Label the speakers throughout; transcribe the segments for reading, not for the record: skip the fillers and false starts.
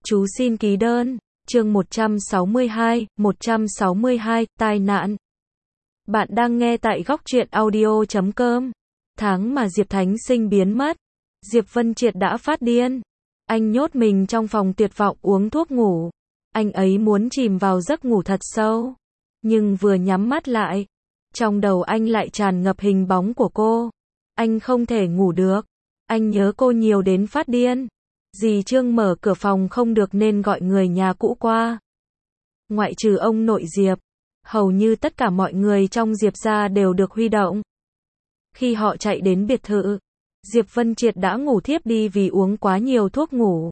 Speaker 1: Chú xin ký đơn. Chương 162, tai nạn. Bạn đang nghe tại góc truyện audio.com. Tháng mà Diệp Thánh Sinh biến mất, Diệp Vân Triệt đã phát điên. Anh nhốt mình trong phòng tuyệt vọng uống thuốc ngủ. Anh ấy muốn chìm vào giấc ngủ thật sâu. Nhưng vừa nhắm mắt lại, trong đầu anh lại tràn ngập hình bóng của cô. Anh không thể ngủ được. Anh nhớ cô nhiều đến phát điên. Dì Trương mở cửa phòng không được nên gọi người nhà cũ qua. Ngoại trừ ông nội Diệp, hầu như tất cả mọi người trong Diệp gia đều được huy động. Khi họ chạy đến biệt thự, Diệp Vân Triệt đã ngủ thiếp đi vì uống quá nhiều thuốc ngủ.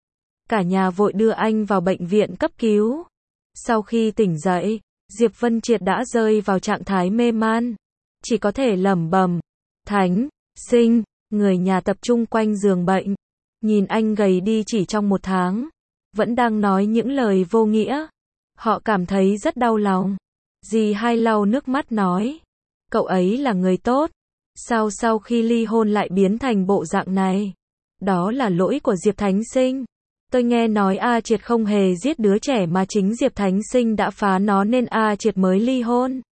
Speaker 1: Cả nhà vội đưa anh vào bệnh viện cấp cứu. Sau khi tỉnh dậy, Diệp Vân Triệt đã rơi vào trạng thái mê man, chỉ có thể lẩm bẩm, Thánh Sinh. Người nhà tập trung quanh giường bệnh, nhìn anh gầy đi chỉ trong 1 tháng, vẫn đang nói những lời vô nghĩa. Họ cảm thấy rất đau lòng. Dì Hai lau nước mắt nói, cậu ấy là người tốt, sao sau khi ly hôn lại biến thành bộ dạng này? Đó là lỗi của Diệp Thánh Sinh. Tôi nghe nói A Triệt không hề giết đứa trẻ mà chính Diệp Thánh Sinh đã phá nó nên A Triệt mới ly hôn.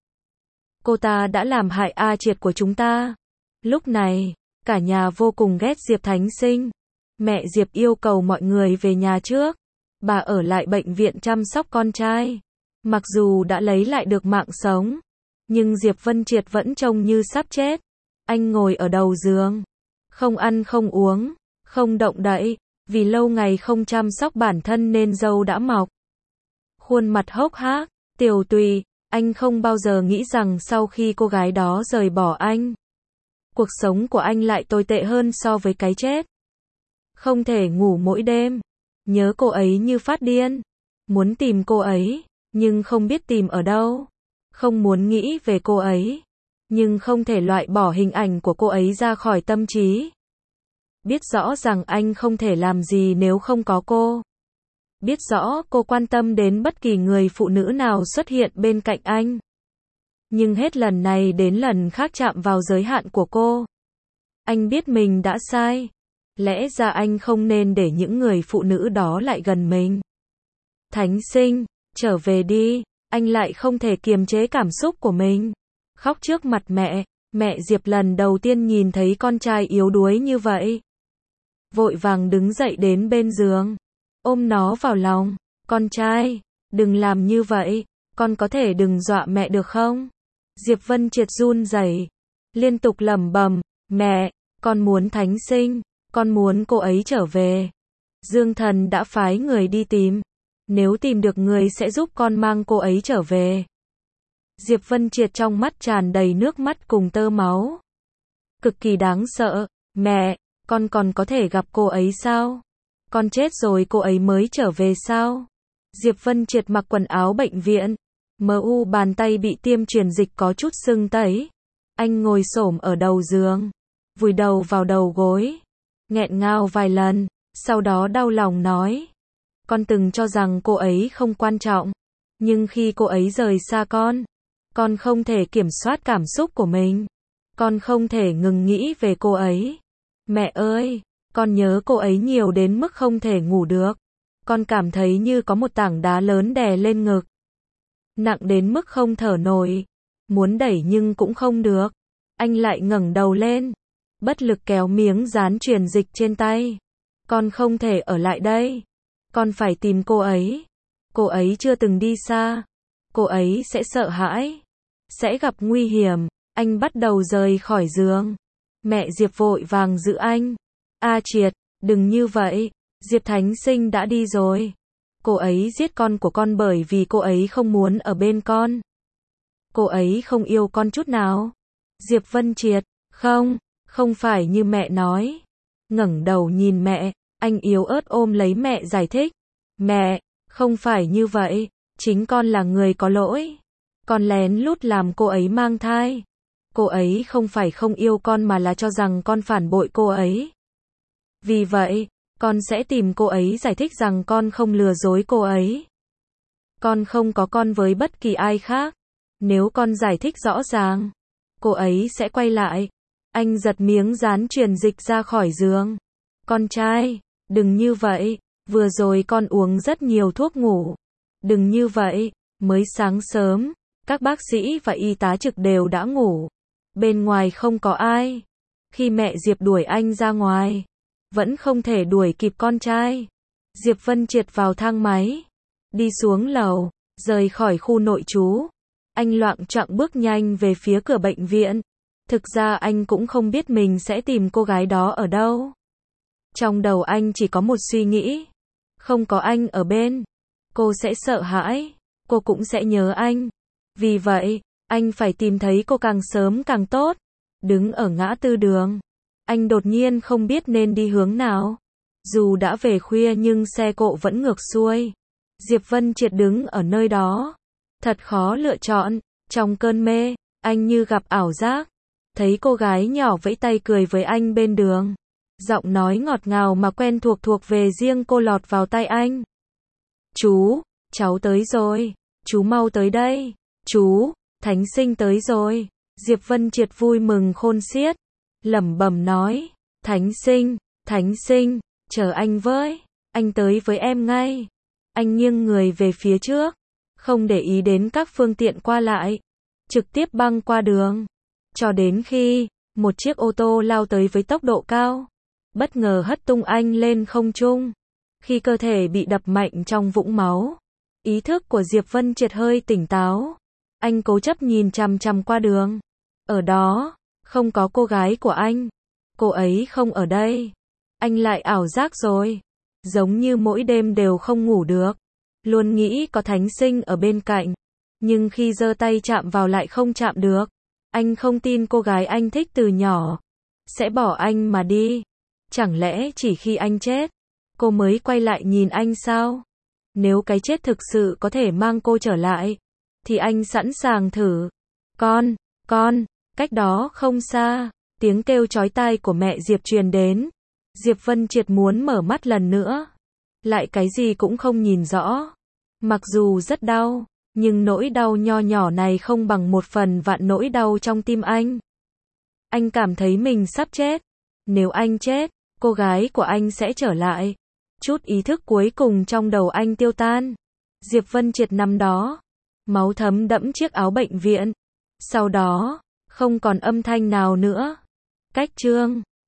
Speaker 1: Cô ta đã làm hại A Triệt của chúng ta. Lúc này, cả nhà vô cùng ghét Diệp Thánh Sinh. Mẹ Diệp yêu cầu mọi người về nhà trước. Bà ở lại bệnh viện chăm sóc con trai. Mặc dù đã lấy lại được mạng sống, nhưng Diệp Vân Triệt vẫn trông như sắp chết. Anh ngồi ở đầu giường, không ăn không uống, không động đậy, vì lâu ngày không chăm sóc bản thân nên râu đã mọc. Khuôn mặt hốc hác, tiều tụy, anh không bao giờ nghĩ rằng sau khi cô gái đó rời bỏ anh, cuộc sống của anh lại tồi tệ hơn so với cái chết. Không thể ngủ mỗi đêm, nhớ cô ấy như phát điên, muốn tìm cô ấy, nhưng không biết tìm ở đâu. Không muốn nghĩ về cô ấy, nhưng không thể loại bỏ hình ảnh của cô ấy ra khỏi tâm trí. Biết rõ rằng anh không thể làm gì nếu không có cô. Biết rõ cô quan tâm đến bất kỳ người phụ nữ nào xuất hiện bên cạnh anh. Nhưng hết lần này đến lần khác chạm vào giới hạn của cô. Anh biết mình đã sai. Lẽ ra anh không nên để những người phụ nữ đó lại gần mình. Thánh Sinh, trở về đi. Anh lại không thể kiềm chế cảm xúc của mình. Khóc trước mặt mẹ. Mẹ Diệp lần đầu tiên nhìn thấy con trai yếu đuối như vậy. Vội vàng đứng dậy đến bên giường, ôm nó vào lòng. Con trai, đừng làm như vậy. Con có thể đừng dọa mẹ được không? Diệp Vân Triệt run rẩy, liên tục lẩm bẩm, mẹ, con muốn Thánh Sinh, con muốn cô ấy trở về. Dương Thần đã phái người đi tìm. Nếu tìm được người sẽ giúp con mang cô ấy trở về. Diệp Vân Triệt trong mắt tràn đầy nước mắt cùng tơ máu. Cực kỳ đáng sợ. Mẹ, con còn có thể gặp cô ấy sao? Con chết rồi cô ấy mới trở về sao? Diệp Vân Triệt mặc quần áo bệnh viện. Bàn tay bị tiêm truyền dịch có chút sưng tấy. Anh ngồi xổm ở đầu giường, vùi đầu vào đầu gối, nghẹn ngào vài lần, sau đó đau lòng nói. Con từng cho rằng cô ấy không quan trọng, nhưng khi cô ấy rời xa con không thể kiểm soát cảm xúc của mình. Con không thể ngừng nghĩ về cô ấy. Mẹ ơi, con nhớ cô ấy nhiều đến mức không thể ngủ được. Con cảm thấy như có một tảng đá lớn đè lên ngực. Nặng đến mức không thở nổi. Muốn đẩy nhưng cũng không được. Anh lại ngẩng đầu lên, bất lực kéo miếng dán truyền dịch trên tay. Con không thể ở lại đây. Con phải tìm cô ấy. Cô ấy chưa từng đi xa. Cô ấy sẽ sợ hãi, sẽ gặp nguy hiểm. Anh bắt đầu rời khỏi giường. Mẹ Diệp vội vàng giữ anh. A Triệt, đừng như vậy. Diệp Thánh Sinh đã đi rồi. Cô ấy giết con của con bởi vì cô ấy không muốn ở bên con. Cô ấy không yêu con chút nào. Diệp Vân Triệt, không phải như mẹ nói. Ngẩng đầu nhìn mẹ, anh yếu ớt ôm lấy mẹ giải thích. Mẹ, không phải như vậy, chính con là người có lỗi. Con lén lút làm cô ấy mang thai. Cô ấy không phải không yêu con mà là cho rằng con phản bội cô ấy. Vì vậy, con sẽ tìm cô ấy giải thích rằng con không lừa dối cô ấy. Con không có con với bất kỳ ai khác. Nếu con giải thích rõ ràng, cô ấy sẽ quay lại. Anh giật miếng dán truyền dịch ra khỏi giường. Con trai, đừng như vậy. Vừa rồi con uống rất nhiều thuốc ngủ. Đừng như vậy, mới sáng sớm, các bác sĩ và y tá trực đều đã ngủ. Bên ngoài không có ai. Khi mẹ Diệp đuổi anh ra ngoài, vẫn không thể đuổi kịp con trai. Diệp Vân Triệt vào thang máy, đi xuống lầu, rời khỏi khu nội trú. Anh loạng choạng bước nhanh về phía cửa bệnh viện. Thực ra anh cũng không biết mình sẽ tìm cô gái đó ở đâu. Trong đầu anh chỉ có một suy nghĩ. Không có anh ở bên, cô sẽ sợ hãi, cô cũng sẽ nhớ anh. Vì vậy, anh phải tìm thấy cô càng sớm càng tốt. Đứng ở ngã tư đường, anh đột nhiên không biết nên đi hướng nào. Dù đã về khuya nhưng xe cộ vẫn ngược xuôi. Diệp Vân Triệt đứng ở nơi đó. Thật khó lựa chọn. Trong cơn mê, anh như gặp ảo giác. Thấy cô gái nhỏ vẫy tay cười với anh bên đường. Giọng nói ngọt ngào mà quen thuộc thuộc về riêng cô lọt vào tai anh. Chú, cháu tới rồi. Chú mau tới đây. Chú, Thánh Sinh tới rồi. Diệp Vân Triệt vui mừng khôn xiết. Lẩm bẩm nói. Thánh Sinh, chờ anh với. Anh tới với em ngay. Anh nghiêng người về phía trước. Không để ý đến các phương tiện qua lại. Trực tiếp băng qua đường. Cho đến khi, một chiếc ô tô lao tới với tốc độ cao. Bất ngờ hất tung anh lên không trung. Khi cơ thể bị đập mạnh trong vũng máu. Ý thức của Diệp Vân Triệt hơi tỉnh táo. Anh cố chấp nhìn chằm chằm qua đường. Ở đó, không có cô gái của anh. Cô ấy không ở đây. Anh lại ảo giác rồi. Giống như mỗi đêm đều không ngủ được. Luôn nghĩ có Thánh Sinh ở bên cạnh. Nhưng khi giơ tay chạm vào lại không chạm được. Anh không tin cô gái anh thích từ nhỏ sẽ bỏ anh mà đi. Chẳng lẽ chỉ khi anh chết, cô mới quay lại nhìn anh sao? Nếu cái chết thực sự có thể mang cô trở lại, thì anh sẵn sàng thử. Con, cách đó không xa, tiếng kêu chói tai của mẹ Diệp truyền đến. Diệp Vân Triệt muốn mở mắt lần nữa. Lại cái gì cũng không nhìn rõ. Mặc dù rất đau, nhưng nỗi đau nho nhỏ này không bằng 1/1000 nỗi đau trong tim anh. Anh cảm thấy mình sắp chết. Nếu anh chết, cô gái của anh sẽ trở lại. Chút ý thức cuối cùng trong đầu anh tiêu tan. Diệp Vân Triệt nằm đó. Máu thấm đẫm chiếc áo bệnh viện. Sau đó, không còn âm thanh nào nữa. Cách chương